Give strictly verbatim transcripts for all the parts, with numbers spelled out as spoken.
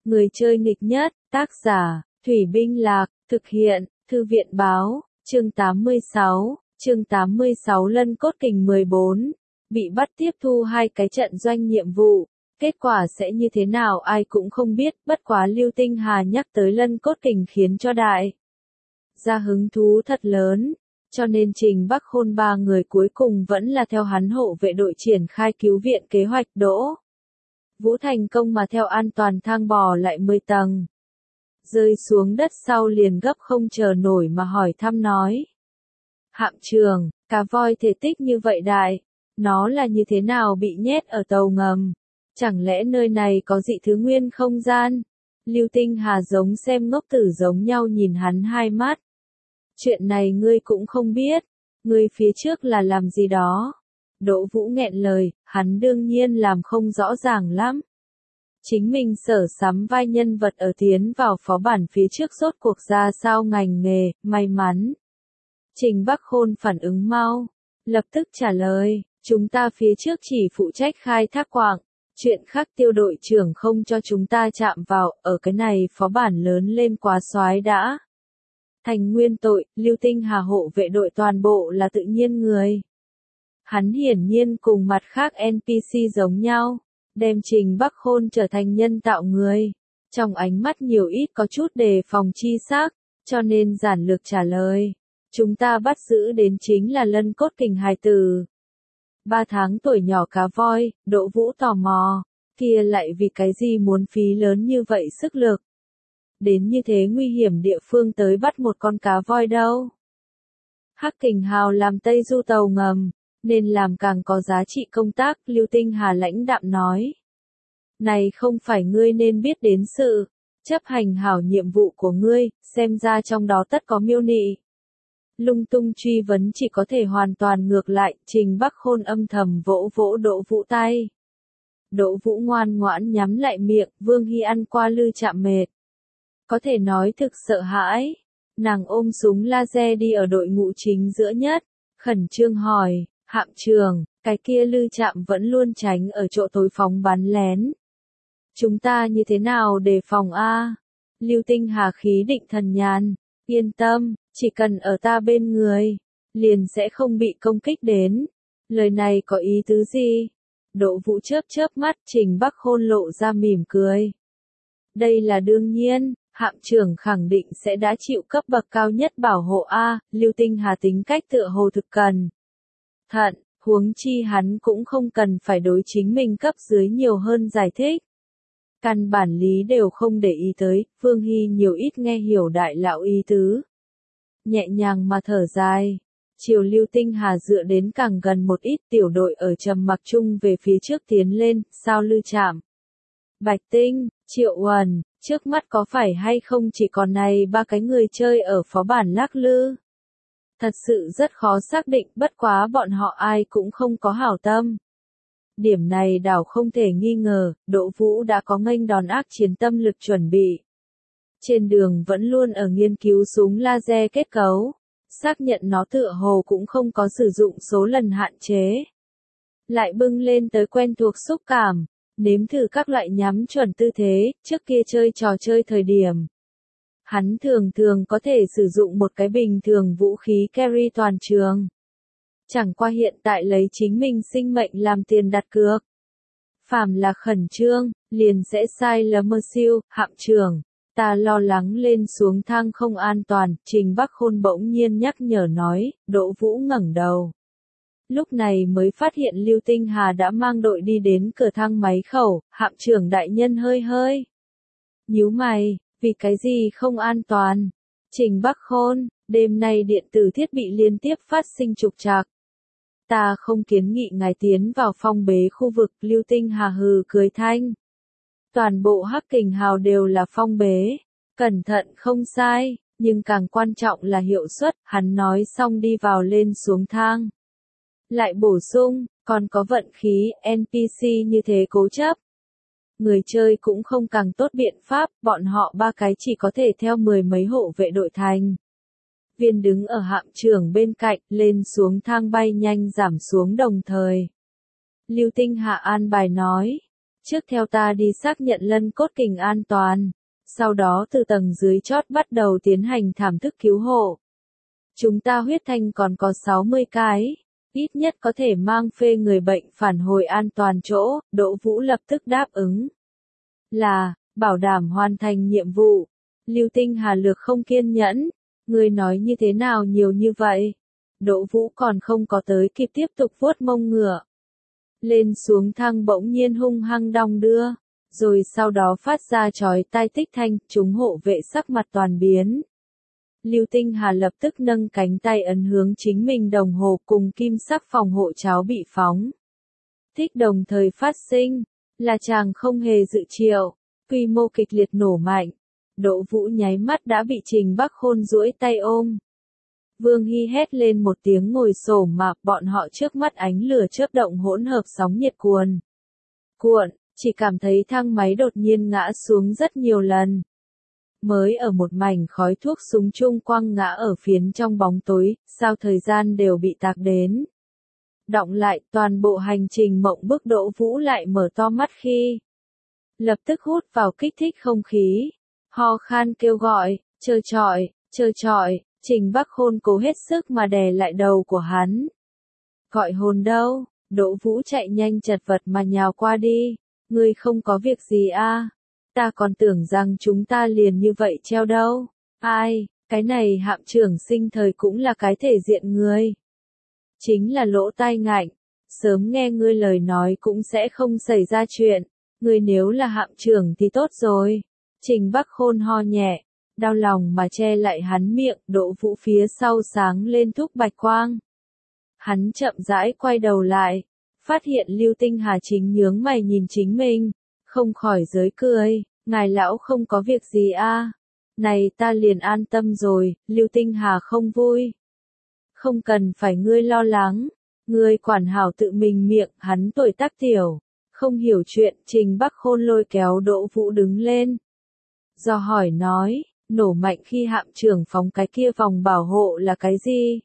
Người chơi nghịch nhất, tác giả, Thủy Binh Lạc, thực hiện, Thư viện báo, chương tám mươi sáu, chương tám mươi sáu Lân Cốt Kình mười bốn, bị bắt tiếp thu hai cái trận doanh nhiệm vụ, kết quả sẽ như thế nào ai cũng không biết, bất quá Lưu Tinh Hà nhắc tới Lân Cốt Kình khiến cho đại gia hứng thú thật lớn, cho nên Trình Bắc Khôn ba người cuối cùng vẫn là theo hắn hộ vệ đội triển khai cứu viện kế hoạch Đỗ Vũ thành công mà theo an toàn thang bò lại mười tầng. Rơi xuống đất sau liền gấp không chờ nổi mà hỏi thăm nói. Hạm trường, cá voi thể tích như vậy đại, nó là như thế nào bị nhét ở tàu ngầm? Chẳng lẽ nơi này có dị thứ nguyên không gian? Lưu Tinh Hà giống xem ngốc tử giống nhau nhìn hắn hai mắt. Chuyện này ngươi cũng không biết, ngươi phía trước là làm gì đó? Đỗ Vũ nghẹn lời, hắn đương nhiên làm không rõ ràng lắm. Chính mình sở sắm vai nhân vật ở tiến vào phó bản phía trước rốt cuộc ra sao ngành nghề, may mắn. Trình Bắc Khôn phản ứng mau, lập tức trả lời, chúng ta phía trước chỉ phụ trách khai thác quạng, chuyện khác tiêu đội trưởng không cho chúng ta chạm vào, ở cái này phó bản lớn lên quá soái đã. Thành nguyên tội, Lưu Tinh Hà hộ vệ đội toàn bộ là tự nhiên người. Hắn hiển nhiên cùng mặt khác en pê xê giống nhau, đem Trình Bắc Khôn trở thành nhân tạo người. Trong ánh mắt nhiều ít có chút đề phòng chi xác, cho nên giản lược trả lời. Chúng ta bắt giữ đến chính là Lân Cốt Kình hài tử. Ba tháng tuổi nhỏ cá voi, Đỗ Vũ tò mò, kia lại vì cái gì muốn phí lớn như vậy sức lực. Đến như thế nguy hiểm địa phương tới bắt một con cá voi đâu. Hắc Kình Hào làm Tây Du tàu ngầm, nên làm càng có giá trị công tác, Lưu Tinh Hà lãnh đạm nói. Này không phải ngươi nên biết đến sự, chấp hành hảo nhiệm vụ của ngươi, xem ra trong đó tất có miêu nị. Lung tung truy vấn chỉ có thể hoàn toàn ngược lại, Trình Bắc Khôn âm thầm vỗ vỗ Đỗ Vũ tay. Đỗ Vũ ngoan ngoãn nhắm lại miệng, Vương Hy ăn qua lư chạm mệt. Có thể nói thực sợ hãi, nàng ôm súng laser đi ở đội ngũ chính giữa nhất, khẩn trương hỏi, hạm trường, cái kia lư chạm vẫn luôn tránh ở chỗ tối phóng bắn lén. Chúng ta như thế nào để phòng a? Lưu Tinh Hà khí định thần nhàn, yên tâm, chỉ cần ở ta bên người, liền sẽ không bị công kích đến. Lời này có ý tứ gì? Đỗ Vũ chớp chớp mắt, Trình Bắc Khôn lộ ra mỉm cười. Đây là đương nhiên, hạm trưởng khẳng định sẽ đã chịu cấp bậc cao nhất bảo hộ a. Lưu Tinh Hà tính cách tựa hồ thực cần thận, huống chi hắn cũng không cần phải đối chính mình cấp dưới nhiều hơn giải thích. Căn bản lý đều không để ý tới, Phương Hy nhiều ít nghe hiểu đại lão ý tứ. Nhẹ nhàng mà thở dài, chiều Lưu Tinh Hà dựa đến càng gần một ít, tiểu đội ở trầm mặc chung về phía trước tiến lên, sao lư chạm. Bạch Tinh, Triệu Uẩn, trước mắt có phải hay không chỉ còn này ba cái người chơi ở phó bản lắc lư. Thật sự rất khó xác định, bất quá bọn họ ai cũng không có hảo tâm. Điểm này đảo không thể nghi ngờ, Đỗ Vũ đã có nghênh đòn ác chiến tâm lực chuẩn bị. Trên đường vẫn luôn ở nghiên cứu súng laser kết cấu, xác nhận nó tựa hồ cũng không có sử dụng số lần hạn chế. Lại bưng lên tới quen thuộc xúc cảm, nếm thử các loại nhắm chuẩn tư thế, trước kia chơi trò chơi thời điểm. Hắn thường thường có thể sử dụng một cái bình thường vũ khí carry toàn trường. Chẳng qua hiện tại lấy chính mình sinh mệnh làm tiền đặt cược. Phàm là khẩn trương, liền sẽ sai lầm mơ siêu, hạm trưởng. Ta lo lắng lên xuống thang không an toàn, Trình Bắc Khôn bỗng nhiên nhắc nhở nói, Đỗ Vũ ngẩng đầu. Lúc này mới phát hiện Lưu Tinh Hà đã mang đội đi đến cửa thang máy khẩu, hạm trưởng đại nhân hơi hơi. Nhíu mày, vì cái gì không an toàn? Trình Bắc Khôn, đêm nay điện tử thiết bị liên tiếp phát sinh trục trặc. Ta không kiến nghị ngài tiến vào phong bế khu vực, Lưu Tinh Hà hừ cười thanh. Toàn bộ Hắc Kình Hào đều là phong bế, cẩn thận không sai, nhưng càng quan trọng là hiệu suất, hắn nói xong đi vào lên xuống thang. Lại bổ sung, còn có vận khí, en pê xê như thế cố chấp. Người chơi cũng không càng tốt biện pháp, bọn họ ba cái chỉ có thể theo mười mấy hộ vệ đội thành. Viên đứng ở hạm trưởng bên cạnh, lên xuống thang bay nhanh giảm xuống đồng thời. Lưu Tinh Hạ an bài nói, Trước theo ta đi xác nhận lân cốt kình an toàn, sau đó từ tầng dưới chót bắt đầu tiến hành thảm thức cứu hộ. Chúng ta huyết thanh còn có sáu mươi cái, ít nhất có thể mang phê người bệnh phản hồi an toàn chỗ, Đỗ Vũ lập tức đáp ứng. Là, bảo đảm hoàn thành nhiệm vụ. Lưu Tinh Hà lược không kiên nhẫn, người nói như thế nào nhiều như vậy? Đỗ Vũ còn không có tới kịp tiếp tục vuốt mông ngựa. Lên xuống thang bỗng nhiên hung hăng đong đưa, rồi sau đó phát ra chói tai tích thanh, chúng hộ vệ sắc mặt toàn biến. Lưu Tinh Hà lập tức nâng cánh tay ấn hướng chính mình đồng hồ cùng kim sắc phòng hộ cháo bị phóng. Thích đồng thời phát sinh, là chàng không hề dự triệu, quy mô kịch liệt nổ mạnh. Đỗ Vũ nháy mắt đã bị Trình Bắc Khôn duỗi tay ôm. Vương Hy hét lên một tiếng ngồi xổm mà bọn họ trước mắt ánh lửa chớp động hỗn hợp sóng nhiệt cuồn. Cuộn, chỉ cảm thấy thang máy đột nhiên ngã xuống rất nhiều lần. Mới ở một mảnh khói thuốc súng chung quăng ngã ở phiến trong bóng tối, sao thời gian đều bị tạc đến. Đọng lại toàn bộ hành trình mộng bức Đỗ Vũ lại mở to mắt khi. Lập tức hút vào kích thích không khí. Ho khan kêu gọi, trơ trọi, trơ trọi, Trình Bắc Khôn cố hết sức mà đè lại đầu của hắn. Gọi hồn đâu, Đỗ Vũ chạy nhanh chật vật mà nhào qua đi, ngươi không có việc gì a? Ta còn tưởng rằng chúng ta liền như vậy treo đâu. Ai, cái này Hạm trưởng sinh thời cũng là cái thể diện người. Chính là lỗ tai ngạnh, sớm nghe ngươi lời nói cũng sẽ không xảy ra chuyện, ngươi nếu là Hạm trưởng thì tốt rồi. Trình Bắc Khôn ho nhẹ, đau lòng mà che lại hắn miệng, Đỗ Vũ phía sau sáng lên thúc bạch quang. Hắn chậm rãi quay đầu lại, phát hiện Lưu Tinh Hà chính nhướng mày nhìn chính mình, không khỏi giới cười, ngài lão không có việc gì a? Này ta liền an tâm rồi, Lưu Tinh Hà không vui. Không cần phải ngươi lo lắng, ngươi quản hảo tự mình miệng, hắn tuổi tác tiểu, không hiểu chuyện, Trình Bắc Khôn lôi kéo Đỗ Vũ đứng lên. Do hỏi nói, nổ mạnh khi Hạm trưởng phóng cái kia vòng bảo hộ là cái gì?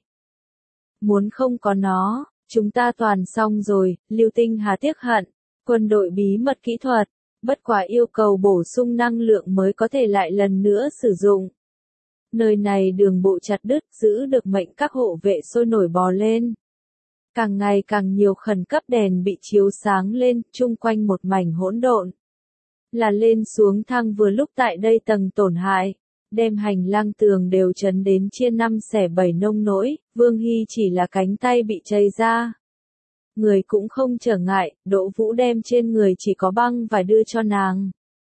Muốn không có nó, chúng ta toàn xong rồi, Lưu Tinh Hà tiếc hận, quân đội bí mật kỹ thuật, bất quá yêu cầu bổ sung năng lượng mới có thể lại lần nữa sử dụng. Nơi này đường bộ chặt đứt, giữ được mệnh các hộ vệ sôi nổi bò lên. Càng ngày càng nhiều khẩn cấp đèn bị chiếu sáng lên, chung quanh một mảnh hỗn độn. Là lên xuống thang vừa lúc tại đây tầng tổn hại, đem hành lang tường đều chấn đến chia năm xẻ bảy nông nỗi, Vương Hy chỉ là cánh tay bị chây ra. Người cũng không trở ngại, Đỗ Vũ đem trên người chỉ có băng vải đưa cho nàng.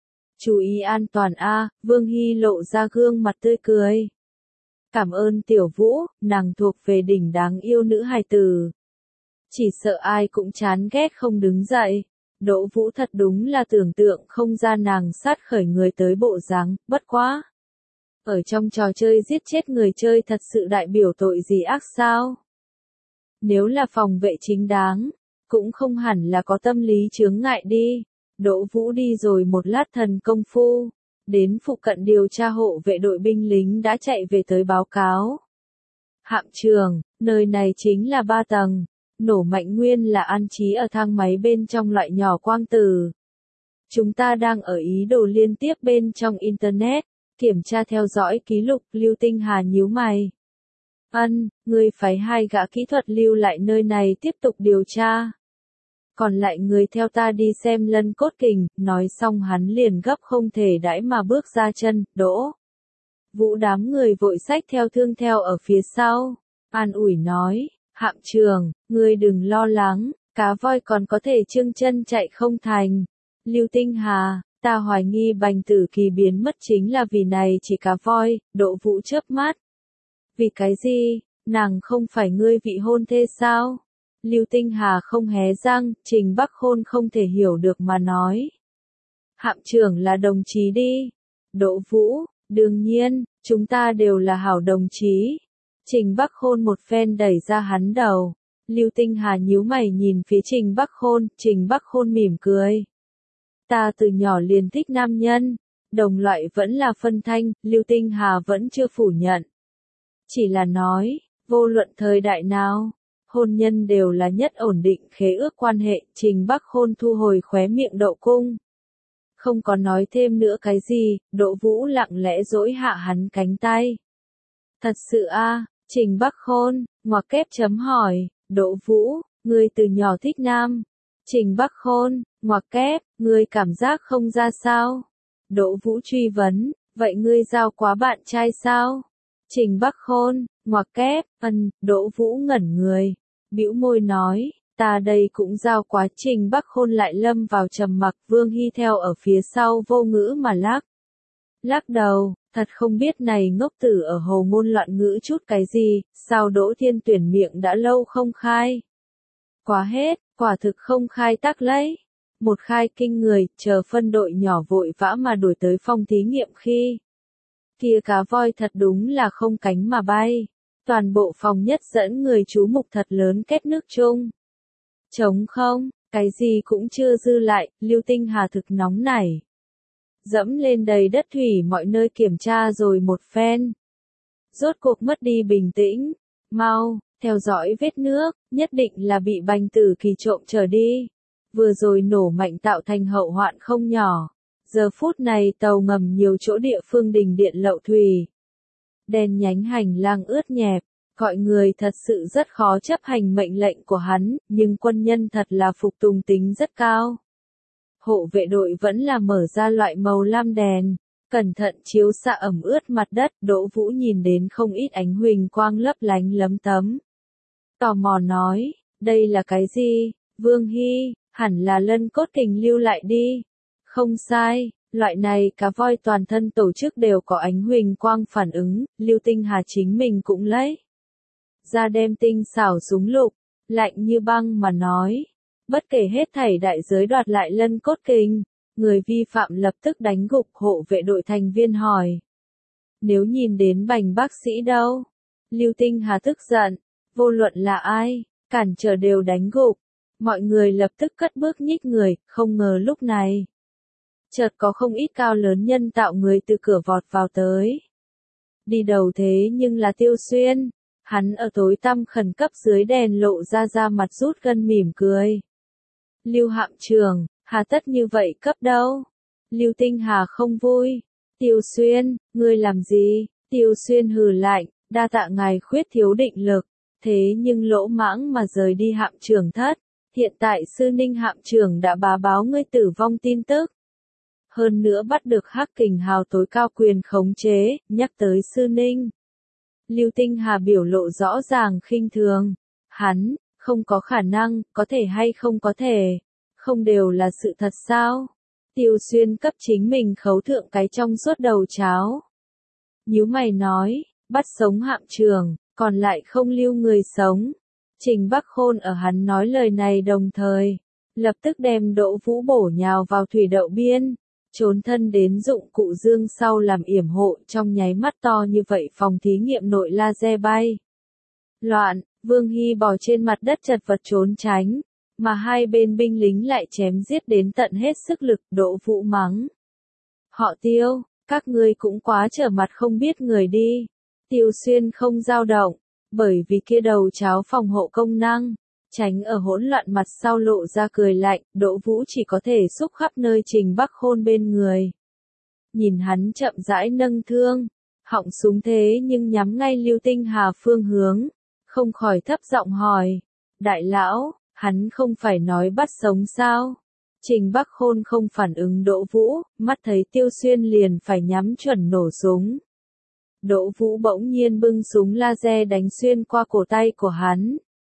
Chú ý an toàn a, Vương Hy lộ ra gương mặt tươi cười. Cảm ơn Tiểu Vũ, nàng thuộc về đỉnh đáng yêu nữ hài tử. Chỉ sợ ai cũng chán ghét không đứng dậy. Đỗ Vũ thật đúng là tưởng tượng không ra nàng sát khởi người tới bộ dáng, bất quá. Ở trong trò chơi giết chết người chơi thật sự đại biểu tội gì ác sao? Nếu là phòng vệ chính đáng, cũng không hẳn là có tâm lý chướng ngại đi. Đỗ Vũ đi rồi một lát thần công phu, đến phụ cận điều tra hộ vệ đội binh lính đã chạy về tới báo cáo. Hạm trưởng, nơi này chính là ba tầng, nổ mạnh nguyên là an trí ở thang máy bên trong loại nhỏ quang tử. Chúng ta đang ở ý đồ liên tiếp bên trong Internet, kiểm tra theo dõi ký lục, Lưu Tinh Hà nhíu mày. Ân, người phái hai gã kỹ thuật lưu lại nơi này tiếp tục điều tra. Còn lại người theo ta đi xem lân cốt kình, nói xong hắn liền gấp không thể đãi mà bước ra chân, Đỗ. Vũ đám người vội xách theo thương theo ở phía sau, an ủi nói, Hạm trưởng, người đừng lo lắng, cá voi còn có thể trương chân chạy không thành. Lưu Tinh Hà, ta hoài nghi Bành Tử Kỳ biến mất chính là vì này chỉ cá voi, Đỗ Vũ chớp mắt. Vì cái gì, nàng không phải ngươi vị hôn thê sao? Lưu Tinh Hà không hé răng, Trình Bắc Khôn không thể hiểu được mà nói. Hạm trưởng là đồng chí đi. Đỗ Vũ, đương nhiên, chúng ta đều là hảo đồng chí. Trình Bắc Khôn một phen đẩy ra hắn đầu. Lưu Tinh Hà nhíu mày nhìn phía Trình Bắc Khôn, Trình Bắc Khôn mỉm cười. Ta từ nhỏ liền thích nam nhân, đồng loại vẫn là phân thanh, Lưu Tinh Hà vẫn chưa phủ nhận. Chỉ là nói, vô luận thời đại nào, hôn nhân đều là nhất ổn định khế ước quan hệ, Trình Bắc Khôn thu hồi khóe miệng độ cung. Không có nói thêm nữa cái gì, Đỗ Vũ lặng lẽ dỗi hạ hắn cánh tay. Thật sự a, Trình Bắc Khôn, ngoặc kép chấm hỏi, Đỗ Vũ, ngươi từ nhỏ thích nam. Trình Bắc Khôn, ngoặc kép, ngươi cảm giác không ra sao? Đỗ Vũ truy vấn, vậy ngươi giao quá bạn trai sao? Trình Bắc Khôn, ngoặc kép, ân, Đỗ Vũ ngẩn người, bĩu môi nói, ta đây cũng giao quá. Trình Bắc Khôn lại lâm vào trầm mặc, Vương Hy theo ở phía sau vô ngữ mà lắc. Lắc đầu, thật không biết này ngốc tử ở hồ ngôn loạn ngữ chút cái gì, sao Đỗ Thiên Tuyển miệng đã lâu không khai. Quá hết, quả thực không khai tắc lấy. Một khai kinh người, chờ phân đội nhỏ vội vã mà đuổi tới phòng thí nghiệm khi. Kia cá voi thật đúng là không cánh mà bay. Toàn bộ phòng nhất dẫn người chú mục thật lớn kết nước chung. Trống không, cái gì cũng chưa dư lại, Lưu Tinh Hà thực nóng nảy. Dẫm lên đầy đất thủy mọi nơi kiểm tra rồi một phen. Rốt cuộc mất đi bình tĩnh. Mau, theo dõi vết nước, nhất định là bị bành tử kỳ trộm trở đi. Vừa rồi nổ mạnh tạo thành hậu hoạn không nhỏ. Giờ phút này tàu ngầm nhiều chỗ địa phương đình điện lậu thủy. Đèn nhánh hành lang ướt nhẹp, gọi người thật sự rất khó chấp hành mệnh lệnh của hắn, nhưng quân nhân thật là phục tùng tính rất cao. Hộ vệ đội vẫn là mở ra loại màu lam đèn, cẩn thận chiếu xạ ẩm ướt mặt đất, Đỗ Vũ nhìn đến không ít ánh huỳnh quang lấp lánh lấm tấm. Tò mò nói, đây là cái gì? Vương Hy, hẳn là lân cốt kình lưu lại đi. Không sai, loại này cá voi toàn thân tổ chức đều có ánh huỳnh quang phản ứng, Lưu Tinh Hà chính mình cũng lấy ra đem tinh xảo súng lục, lạnh như băng mà nói. Bất kể hết thảy đại giới đoạt lại lân cốt kình, người vi phạm lập tức đánh gục. Hộ vệ đội thành viên hỏi. Nếu nhìn đến Bành bác sĩ đâu? Lưu Tinh Hà tức giận, vô luận là ai, cản trở đều đánh gục. Mọi người lập tức cất bước nhích người, không ngờ lúc này. Chợt có không ít cao lớn nhân tạo người từ cửa vọt vào tới. Đi đầu thế nhưng là Tiêu Xuyên, hắn ở tối tăm khẩn cấp dưới đèn lộ ra ra mặt rút gân mỉm cười. Lưu Hạm Trường, hà tất như vậy cấp đâu? Lưu Tinh Hà không vui. Tiêu Xuyên, ngươi làm gì? Tiêu Xuyên hừ lạnh, đa tạ ngài khuyết thiếu định lực, thế nhưng lỗ mãng mà rời đi Hạm Trường thất. Hiện tại Sư Ninh Hạm Trường đã bá báo ngươi tử vong tin tức. Hơn nữa bắt được Hắc Kình Hào tối cao quyền khống chế, nhắc tới Sư Ninh. Lưu Tinh Hà biểu lộ rõ ràng khinh thường. Hắn, không có khả năng, có thể hay không có thể. Không đều là sự thật sao? Tiêu Xuyên cấp chính mình khấu thượng cái trong suốt đầu cháo. Nhíu mày nói, bắt sống Hạm Trường, còn lại không lưu người sống. Trình Bắc Khôn ở hắn nói lời này đồng thời, lập tức đem Đỗ Vũ bổ nhào vào thủy đậu biên, trốn thân đến dụng cụ dương sau làm yểm hộ. Trong nháy mắt to như vậy phòng thí nghiệm nội laser bay. Loạn, Vương Hy bò trên mặt đất chật vật trốn tránh, mà hai bên binh lính lại chém giết đến tận hết sức lực. Đỗ Vũ mắng. Họ Tiêu, các ngươi cũng quá trở mặt không biết người đi. Tiêu Xuyên không dao động, bởi vì kia đầu cháo phòng hộ công năng, tránh ở hỗn loạn mặt sau lộ ra cười lạnh. Đỗ Vũ chỉ có thể xúc khắp nơi Trình Bắc Khôn bên người. Nhìn hắn chậm rãi nâng thương, họng súng thế nhưng nhắm ngay Lưu Tinh Hà phương hướng, không khỏi thấp giọng hỏi, đại lão, hắn không phải nói bắt sống sao? Trình Bắc Khôn không phản ứng Đỗ Vũ, mắt thấy Tiêu Xuyên liền phải nhắm chuẩn nổ súng. Đỗ Vũ bỗng nhiên bưng súng laser đánh xuyên qua cổ tay của hắn.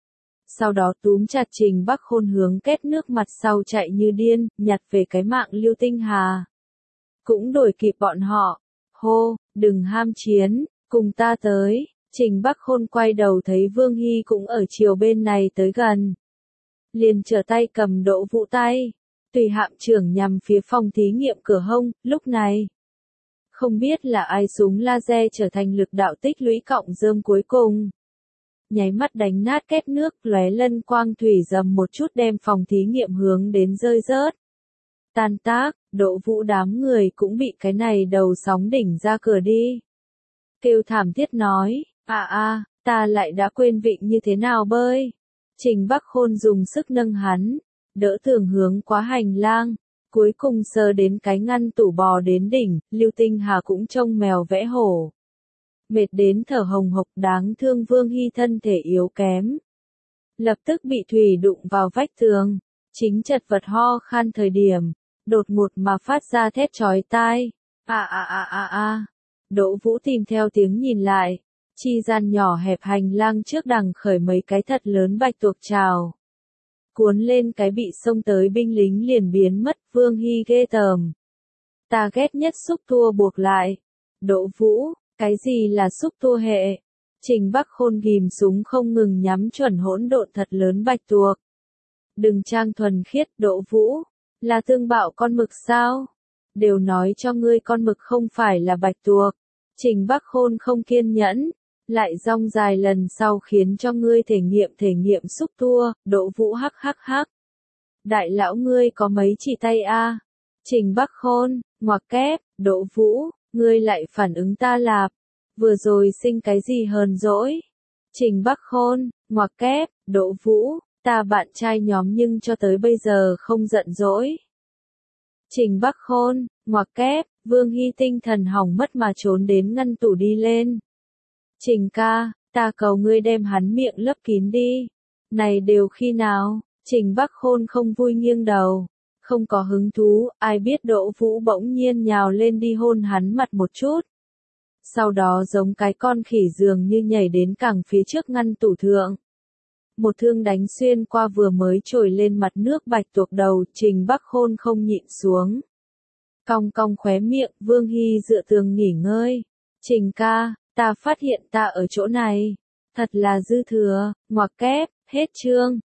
Sau đó túm chặt Trình Bắc Khôn hướng kết nước mặt sau chạy như điên, nhặt về cái mạng Lưu Tinh Hà. Cũng đuổi kịp bọn họ. Hô, đừng ham chiến, cùng ta tới. Trình Bắc Khôn quay đầu thấy Vương Hy cũng ở chiều bên này tới gần. Liền trở tay cầm Đỗ Vũ tay. Tùy Hạm Trưởng nhằm phía phòng thí nghiệm cửa hông. Lúc này, không biết là ai súng laser trở thành lực đạo tích lũy cộng rơm cuối cùng. Nháy mắt đánh nát kết nước, lóe lân quang thủy dầm một chút đem phòng thí nghiệm hướng đến rơi rớt. Tan tác, Đỗ Vũ đám người cũng bị cái này đầu sóng đỉnh ra cửa đi. Kêu thảm thiết nói, à à, ta lại đã quên vịnh như thế nào bơi. Trình Bắc Khôn dùng sức nâng hắn, đỡ tường hướng qua hành lang, cuối cùng sờ đến cái ngăn tủ bò đến đỉnh, Lưu Tinh Hà cũng trông mèo vẽ hổ. Mệt đến thở hồng hộc, đáng thương Vương Hy thân thể yếu kém. Lập tức bị thủy đụng vào vách tường, chính chật vật ho khan thời điểm, đột ngột mà phát ra thét chói tai. A a a a a. Đỗ Vũ tìm theo tiếng nhìn lại, chi gian nhỏ hẹp hành lang trước đằng khởi mấy cái thật lớn bạch tuộc trào. Cuốn lên cái bị xông tới binh lính liền biến mất, Vương Hy ghê tởm. Ta ghét nhất xúc tua buộc lại. Đỗ Vũ, cái gì là xúc tua hệ? Trình Bắc Khôn ghim súng không ngừng nhắm chuẩn hỗn độn thật lớn bạch tuộc. Đừng trang thuần khiết, Đỗ Vũ, là tương bạo con mực sao? Đều nói cho ngươi con mực không phải là bạch tuộc. Trình Bắc Khôn không kiên nhẫn, lại rong dài lần sau khiến cho ngươi thể nghiệm thể nghiệm xúc tua. Đỗ Vũ hắc hắc hắc. Đại lão ngươi có mấy chỉ tay a? Trình Bắc Khôn, ngoặc kép, Đỗ Vũ, ngươi lại phản ứng ta lạp. Vừa rồi sinh cái gì hờn dỗi? Trình Bắc Khôn, ngoặc kép, Đỗ Vũ, ta bạn trai nhóm nhưng cho tới bây giờ không giận dỗi. Trình Bắc Khôn, ngoặc kép, Vương Hy tinh thần hỏng mất mà trốn đến ngăn tủ đi lên. Trình ca, ta cầu ngươi đem hắn miệng lấp kín đi. Này đều khi nào? Trình Bắc Khôn không vui nghiêng đầu. Không có hứng thú, ai biết Đỗ Vũ bỗng nhiên nhào lên đi hôn hắn mặt một chút. Sau đó giống cái con khỉ dường như nhảy đến cẳng phía trước ngăn tủ thượng. Một thương đánh xuyên qua vừa mới trồi lên mặt nước bạch tuộc đầu, Trình Bắc Khôn không nhịn xuống. Cong cong khóe miệng, Vương Hy dựa tường nghỉ ngơi. Trình ca, ta phát hiện ta ở chỗ này. Thật là dư thừa, ngoặc kép, hết chương.